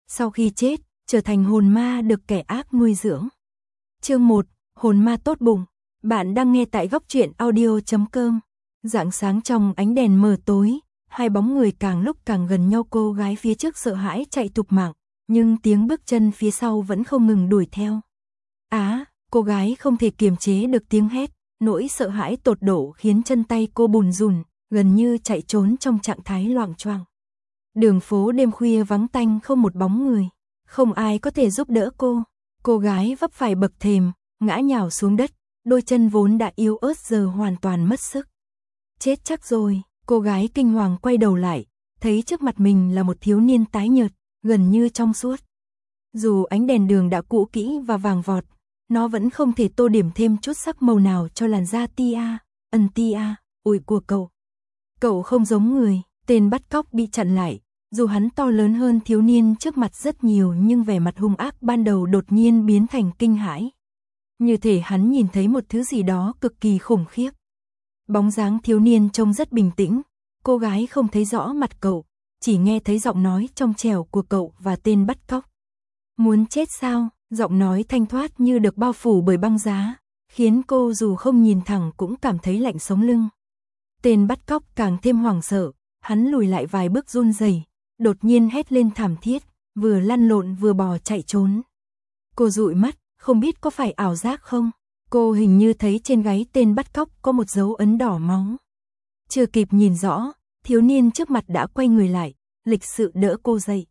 sau khi chết, trở thành hồn ma được kẻ ác nuôi dưỡng. Chương 1, hồn ma tốt bụng. Bạn đang nghe tại góc truyện audio.com. Rạng sáng trong ánh đèn mờ tối, hai bóng người càng lúc càng gần nhau. Cô gái phía trước sợ hãi chạy thục mạng, nhưng tiếng bước chân phía sau vẫn không ngừng đuổi theo. Cô gái không thể kiềm chế được tiếng hét, nỗi sợ hãi tột độ khiến chân tay cô bùn rùn, gần như chạy trốn trong trạng thái loạng choạng. Đường phố đêm khuya vắng tanh không một bóng người, không ai có thể giúp đỡ cô. Cô gái vấp phải bậc thềm, ngã nhào xuống đất, đôi chân vốn đã yếu ớt giờ hoàn toàn mất sức. Chết chắc rồi, cô gái kinh hoàng quay đầu lại, thấy trước mặt mình là một thiếu niên tái nhợt, gần như trong suốt. Dù ánh đèn đường đã cũ kỹ và vàng vọt, nó vẫn không thể tô điểm thêm chút sắc màu nào cho làn da ủi của cậu. Cậu không giống người, tên bắt cóc bị chặn lại, dù hắn to lớn hơn thiếu niên trước mặt rất nhiều nhưng vẻ mặt hung ác ban đầu đột nhiên biến thành kinh hãi. Như thể hắn nhìn thấy một thứ gì đó cực kỳ khủng khiếp. Bóng dáng thiếu niên trông rất bình tĩnh, cô gái không thấy rõ mặt cậu, chỉ nghe thấy giọng nói trong trẻo của cậu và tên bắt cóc. Muốn chết sao? Giọng nói thanh thoát như được bao phủ bởi băng giá, khiến cô dù không nhìn thẳng cũng cảm thấy lạnh sống lưng. Tên bắt cóc càng thêm hoảng sợ, hắn lùi lại vài bước run rẩy, đột nhiên hét lên thảm thiết, vừa lăn lộn vừa bò chạy trốn. Cô dụi mắt, không biết có phải ảo giác không? Cô hình như thấy trên gáy tên bắt cóc có một dấu ấn đỏ máu. Chưa kịp nhìn rõ, thiếu niên trước mặt đã quay người lại, lịch sự đỡ cô dậy.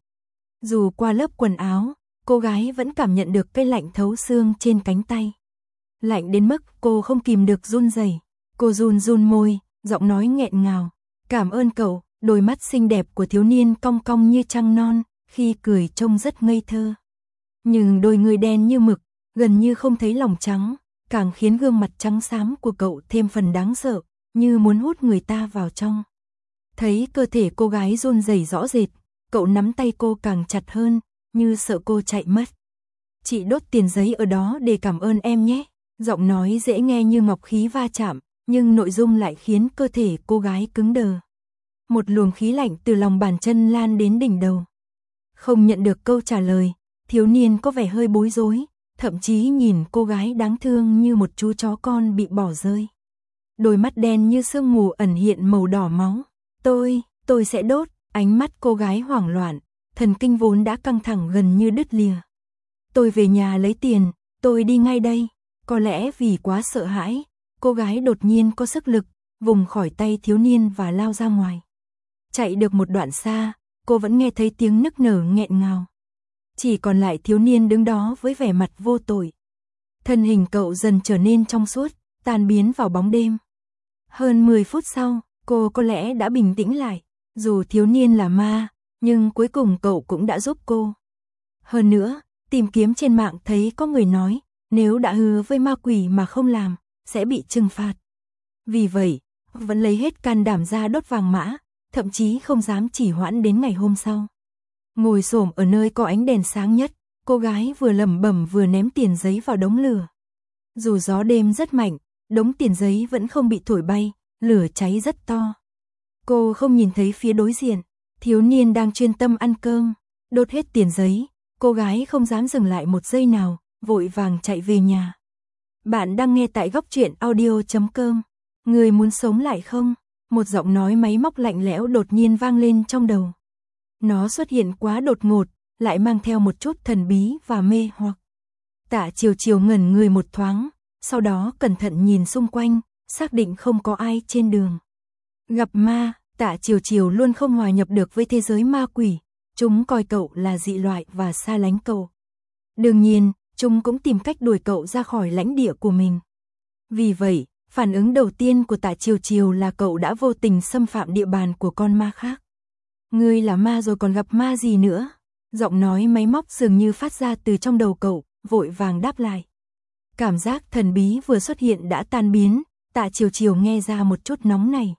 Dù qua lớp quần áo, cô gái vẫn cảm nhận được cái lạnh thấu xương trên cánh tay. Lạnh đến mức cô không kìm được run rẩy. Cô run môi, giọng nói nghẹn ngào. Cảm ơn cậu. Đôi mắt xinh đẹp của thiếu niên cong cong như trăng non, khi cười trông rất ngây thơ. Nhưng đôi người đen như mực, gần như không thấy lòng trắng, càng khiến gương mặt trắng xám của cậu thêm phần đáng sợ, như muốn hút người ta vào trong. Thấy cơ thể cô gái run rẩy rõ rệt, cậu nắm tay cô càng chặt hơn, như sợ cô chạy mất. Chị đốt tiền giấy ở đó để cảm ơn em nhé. Giọng nói dễ nghe như ngọc khí va chạm, nhưng nội dung lại khiến cơ thể cô gái cứng đờ. Một luồng khí lạnh từ lòng bàn chân lan đến đỉnh đầu. Không nhận được câu trả lời, thiếu niên có vẻ hơi bối rối, thậm chí nhìn cô gái đáng thương như một chú chó con bị bỏ rơi. Đôi mắt đen như sương mù ẩn hiện màu đỏ máu. Tôi sẽ đốt. Ánh mắt cô gái hoảng loạn, thần kinh vốn đã căng thẳng gần như đứt lìa. Tôi về nhà lấy tiền, tôi đi ngay đây. Có lẽ vì quá sợ hãi, cô gái đột nhiên có sức lực, vùng khỏi tay thiếu niên và lao ra ngoài. Chạy được một đoạn xa, cô vẫn nghe thấy tiếng nức nở nghẹn ngào. Chỉ còn lại thiếu niên đứng đó với vẻ mặt vô tội. Thân hình cậu dần trở nên trong suốt, tan biến vào bóng đêm. Hơn 10 phút sau, cô có lẽ đã bình tĩnh lại. Dù thiếu niên là ma, nhưng cuối cùng cậu cũng đã giúp cô. Hơn nữa, tìm kiếm trên mạng thấy có người nói, nếu đã hứa với ma quỷ mà không làm, sẽ bị trừng phạt. Vì vậy, vẫn lấy hết can đảm ra đốt vàng mã, thậm chí không dám chỉ hoãn đến ngày hôm sau. Ngồi xổm ở nơi có ánh đèn sáng nhất, cô gái vừa lẩm bẩm vừa ném tiền giấy vào đống lửa. Dù gió đêm rất mạnh, đống tiền giấy vẫn không bị thổi bay, lửa cháy rất to. Cô không nhìn thấy phía đối diện, thiếu niên đang chuyên tâm ăn cơm, đốt hết tiền giấy, cô gái không dám dừng lại một giây nào, vội vàng chạy về nhà. Bạn đang nghe tại góc truyện audio.com. Người muốn sống lại không? Một giọng nói máy móc lạnh lẽo đột nhiên vang lên trong đầu. Nó xuất hiện quá đột ngột, lại mang theo một chút thần bí và mê hoặc. Tạ Chiều Chiều ngẩn người một thoáng, sau đó cẩn thận nhìn xung quanh, xác định không có ai trên đường. Gặp ma, Tạ Chiều Chiều luôn không hòa nhập được với thế giới ma quỷ, chúng coi cậu là dị loại và xa lánh cậu. Đương nhiên, chúng cũng tìm cách đuổi cậu ra khỏi lãnh địa của mình. Vì vậy, phản ứng đầu tiên của Tạ Chiều Chiều là cậu đã vô tình xâm phạm địa bàn của con ma khác. Ngươi là ma rồi còn gặp ma gì nữa? Giọng nói máy móc dường như phát ra từ trong đầu cậu, vội vàng đáp lại. Cảm giác thần bí vừa xuất hiện đã tan biến, Tạ Chiều Chiều nghe ra một chút nóng này.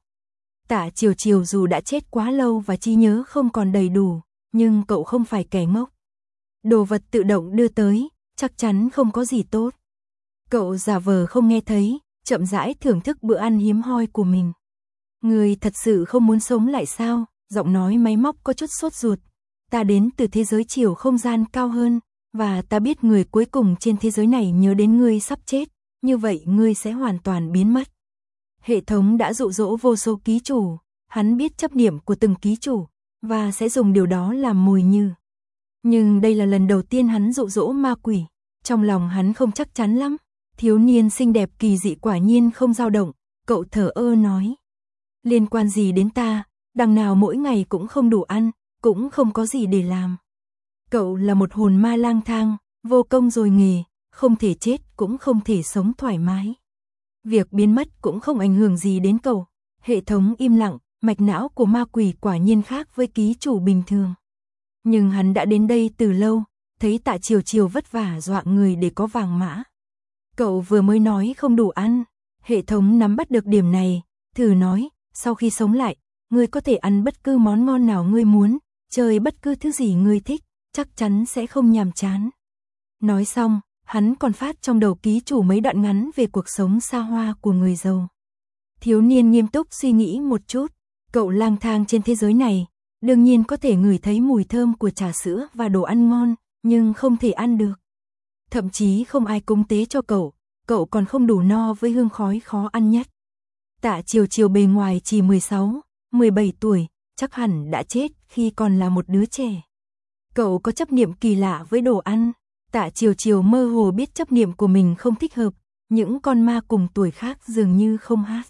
Tạ Chiều Chiều dù đã chết quá lâu và trí nhớ không còn đầy đủ, nhưng cậu không phải kẻ ngốc. Đồ vật tự động đưa tới, chắc chắn không có gì tốt. Cậu giả vờ không nghe thấy, chậm rãi thưởng thức bữa ăn hiếm hoi của mình. Người thật sự không muốn sống lại sao? Giọng nói máy móc có chút sốt ruột. ta đến từ thế giới chiều không gian cao hơn, và ta biết người cuối cùng trên thế giới này nhớ đến ngươi sắp chết, như vậy ngươi sẽ hoàn toàn biến mất. Hệ thống đã dụ dỗ vô số ký chủ, hắn biết chấp niệm của từng ký chủ, và sẽ dùng điều đó làm mồi nhử. Nhưng đây là lần đầu tiên hắn dụ dỗ ma quỷ, trong lòng hắn không chắc chắn lắm. Thiếu niên xinh đẹp kỳ dị quả nhiên không dao động, cậu thở ơ nói. Liên quan gì đến ta, đằng nào mỗi ngày cũng không đủ ăn, cũng không có gì để làm. Cậu là một hồn ma lang thang, vô công rồi nghề, không thể chết cũng không thể sống thoải mái. Việc biến mất cũng không ảnh hưởng gì đến cậu. Hệ thống im lặng, mạch não của ma quỷ quả nhiên khác với ký chủ bình thường. Nhưng hắn đã đến đây từ lâu, thấy Tạ Chiều Chiều vất vả dọa người để có vàng mã. Cậu vừa mới nói không đủ ăn, hệ thống nắm bắt được điểm này, thử nói, sau khi sống lại, ngươi có thể ăn bất cứ món ngon nào ngươi muốn, chơi bất cứ thứ gì ngươi thích, chắc chắn sẽ không nhàm chán. Nói xong, hắn còn phát trong đầu ký chủ mấy đoạn ngắn về cuộc sống xa hoa của người giàu. Thiếu niên nghiêm túc suy nghĩ một chút, cậu lang thang trên thế giới này, đương nhiên có thể ngửi thấy mùi thơm của trà sữa và đồ ăn ngon, nhưng không thể ăn được. Thậm chí không ai cúng tế cho cậu còn không đủ no với hương khói khó ăn nhất. Tạ Chiều Chiều bề ngoài chỉ 16, 17 tuổi, chắc hẳn đã chết khi còn là một đứa trẻ. Cậu có chấp niệm kỳ lạ với đồ ăn. Tạ Chiều Chiều mơ hồ biết chấp niệm của mình không thích hợp, những con ma cùng tuổi khác dường như không hát.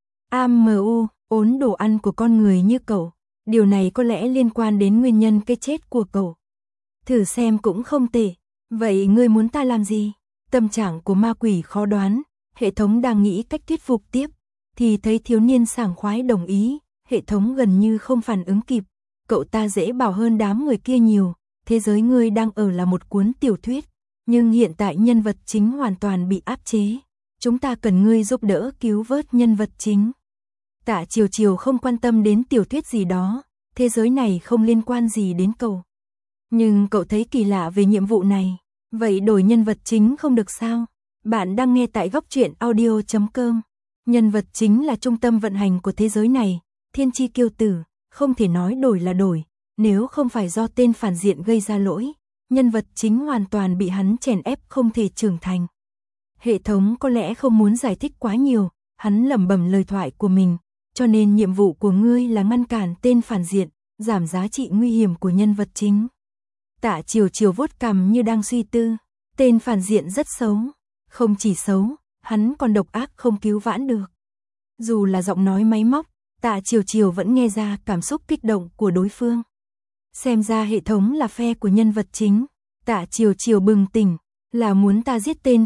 Ốn đồ ăn của con người như cậu, điều này có lẽ liên quan đến nguyên nhân cái chết của cậu. Thử xem cũng không tệ, vậy ngươi muốn ta làm gì? Tâm trạng của ma quỷ khó đoán, hệ thống đang nghĩ cách thuyết phục tiếp, thì thấy thiếu niên sảng khoái đồng ý, hệ thống gần như không phản ứng kịp, cậu ta dễ bảo hơn đám người kia nhiều. Thế giới ngươi đang ở là một cuốn tiểu thuyết, nhưng hiện tại nhân vật chính hoàn toàn bị áp chế. Chúng ta cần ngươi giúp đỡ cứu vớt nhân vật chính. Tạ Chiều Chiều không quan tâm đến tiểu thuyết gì đó, thế giới này không liên quan gì đến cậu. Nhưng cậu thấy kỳ lạ về nhiệm vụ này, vậy đổi nhân vật chính không được sao? Bạn đang nghe tại góc truyện audio.com. Nhân vật chính là trung tâm vận hành của thế giới này, thiên chi kiêu tử, không thể nói đổi là đổi. Nếu không phải do tên phản diện gây ra lỗi, nhân vật chính hoàn toàn bị hắn chèn ép không thể trưởng thành. Hệ thống có lẽ không muốn giải thích quá nhiều, hắn lẩm bẩm lời thoại của mình, cho nên nhiệm vụ của ngươi là ngăn cản tên phản diện, giảm giá trị nguy hiểm của nhân vật chính. Tạ Chiều Chiều vuốt cằm như đang suy tư, tên phản diện rất xấu, không chỉ xấu, hắn còn độc ác không cứu vãn được. Dù là giọng nói máy móc, Tạ Chiều Chiều vẫn nghe ra cảm xúc kích động của đối phương. Xem ra hệ thống là phe của nhân vật chính. Tạ Chiều Chiều bừng tỉnh, là muốn ta giết tên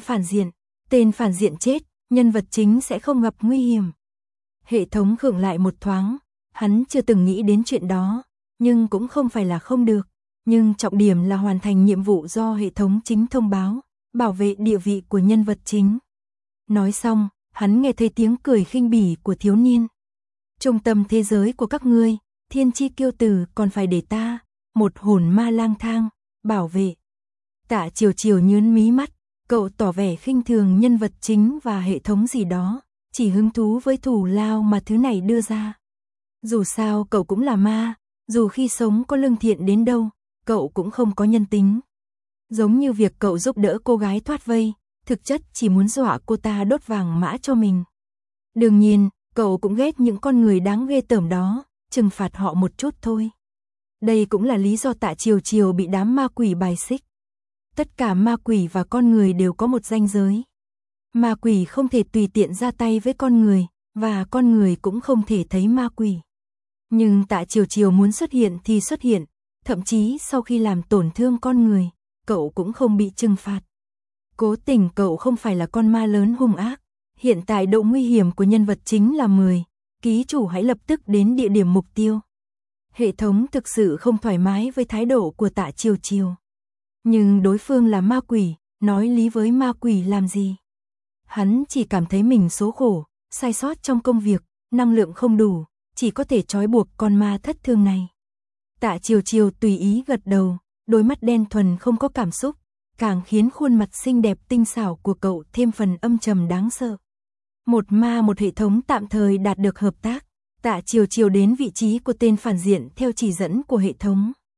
phản diện chết, nhân vật chính sẽ không gặp nguy hiểm. Hệ thống khựng lại một thoáng, hắn chưa từng nghĩ đến chuyện đó, nhưng cũng không phải là không được. Nhưng trọng điểm là hoàn thành nhiệm vụ do hệ thống chính thông báo, bảo vệ địa vị của nhân vật chính. Nói xong, hắn nghe thấy tiếng cười khinh bỉ của thiếu niên. Trung tâm thế giới của các ngươi, thiên chi kiêu tử còn phải để ta, một hồn ma lang thang, bảo vệ. Tạ Chiều Chiều nhướng mí mắt, cậu tỏ vẻ khinh thường nhân vật chính và hệ thống gì đó, chỉ hứng thú với thù lao mà thứ này đưa ra. Dù sao cậu cũng là ma, dù khi sống có lương thiện đến đâu, cậu cũng không có nhân tính. Giống như việc cậu giúp đỡ cô gái thoát vây, thực chất chỉ muốn dọa cô ta đốt vàng mã cho mình. Đương nhiên, cậu cũng ghét những con người đáng ghê tởm đó, trừng phạt họ một chút thôi. Đây cũng là lý do Tạ Chiều Chiều bị đám ma quỷ bài xích. Tất cả ma quỷ và con người đều có một ranh giới. Ma quỷ không thể tùy tiện ra tay với con người, và con người cũng không thể thấy ma quỷ. Nhưng Tạ Chiều Chiều muốn xuất hiện thì xuất hiện, thậm chí sau khi làm tổn thương con người, cậu cũng không bị trừng phạt. Cố tình cậu không phải là con ma lớn hung ác. Hiện tại độ nguy hiểm của nhân vật chính là 10, ký chủ hãy lập tức đến địa điểm mục tiêu. Hệ thống thực sự không thoải mái với thái độ của Tạ Chiều Chiều. Nhưng đối phương là ma quỷ, nói lý với ma quỷ làm gì? Hắn chỉ cảm thấy mình số khổ, sai sót trong công việc, năng lượng không đủ, chỉ có thể trói buộc con ma thất thương này. Tạ Chiều Chiều tùy ý gật đầu, đôi mắt đen thuần không có cảm xúc, càng khiến khuôn mặt xinh đẹp tinh xảo của cậu thêm phần âm trầm đáng sợ. Một ma một hệ thống tạm thời đạt được hợp tác. Tạ Chiều Chiều đến vị trí của tên phản diện theo chỉ dẫn của hệ thống.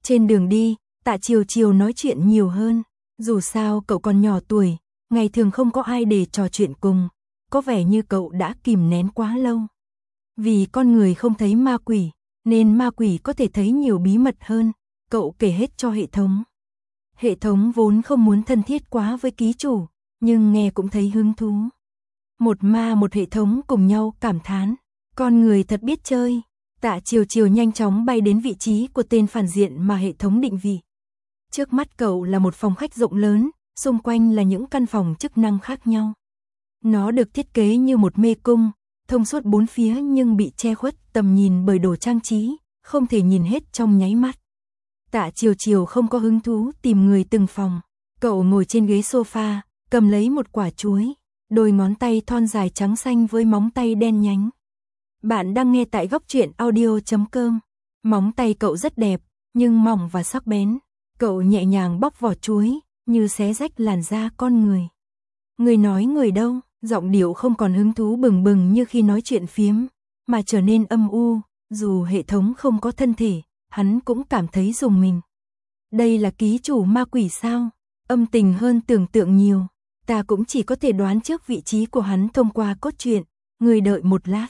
Trên đường đi, Tạ Chiều Chiều nói chuyện nhiều hơn. Dù sao cậu còn nhỏ tuổi, ngày thường không có ai để trò chuyện cùng. Có vẻ như cậu đã kìm nén quá lâu. Vì con người không thấy ma quỷ, nên ma quỷ có thể thấy nhiều bí mật hơn. Cậu kể hết cho hệ thống. Hệ thống vốn không muốn thân thiết quá với ký chủ, nhưng nghe cũng thấy hứng thú. Một ma một hệ thống cùng nhau cảm thán. Con người thật biết chơi. Tạ Chiều Chiều nhanh chóng bay đến vị trí của tên phản diện mà hệ thống định vị. Trước mắt cậu là một phòng khách rộng lớn, xung quanh là những căn phòng chức năng khác nhau. Nó được thiết kế như một mê cung, thông suốt bốn phía nhưng bị che khuất tầm nhìn bởi đồ trang trí, không thể nhìn hết trong nháy mắt. Tạ Chiều Chiều không có hứng thú tìm người từng phòng. Cậu ngồi trên ghế sofa, cầm lấy một quả chuối, đôi ngón tay thon dài trắng xanh với móng tay đen nhánh. Bạn đang nghe tại góc truyện audio.com. Móng tay cậu rất đẹp, nhưng mỏng và sắc bén. Cậu nhẹ nhàng bóc vỏ chuối, như xé rách làn da con người. Người nói người đâu, giọng điệu không còn hứng thú bừng bừng như khi nói chuyện phiếm, mà trở nên âm u, dù hệ thống không có thân thể, hắn cũng cảm thấy rùng mình. Đây là ký chủ ma quỷ sao? Âm tình hơn tưởng tượng nhiều, ta cũng chỉ có thể đoán trước vị trí của hắn thông qua cốt truyện, người đợi một lát.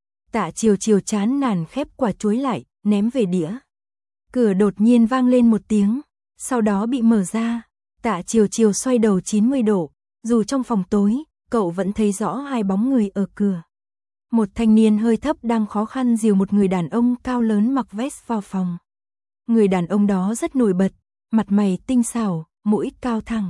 Tạ Chiều Chiều chán nản khép quả chuối lại, ném về đĩa. Cửa đột nhiên vang lên một tiếng, sau đó bị mở ra. Tạ Chiều Chiều xoay đầu 90 độ, dù trong phòng tối, cậu vẫn thấy rõ hai bóng người ở cửa. Một thanh niên hơi thấp đang khó khăn dìu một người đàn ông cao lớn mặc vest vào phòng. Người đàn ông đó rất nổi bật, mặt mày tinh xảo, mũi cao thẳng.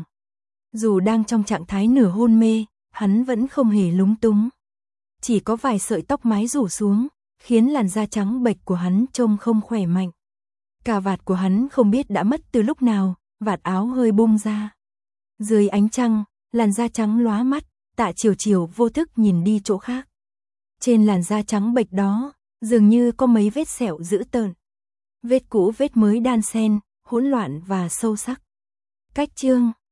Dù đang trong trạng thái nửa hôn mê, hắn vẫn không hề lúng túng. Chỉ có vài sợi tóc mái rủ xuống, khiến làn da trắng bệch của hắn trông không khỏe mạnh. Cà vạt của hắn không biết đã mất từ lúc nào, vạt áo hơi bung ra. Dưới ánh trăng, làn da trắng lóa mắt, Tạ Chiều Chiều vô thức nhìn đi chỗ khác. Trên làn da trắng bệch đó, dường như có mấy vết sẹo dữ tợn. Vết cũ vết mới đan xen, hỗn loạn và sâu sắc. Cách chương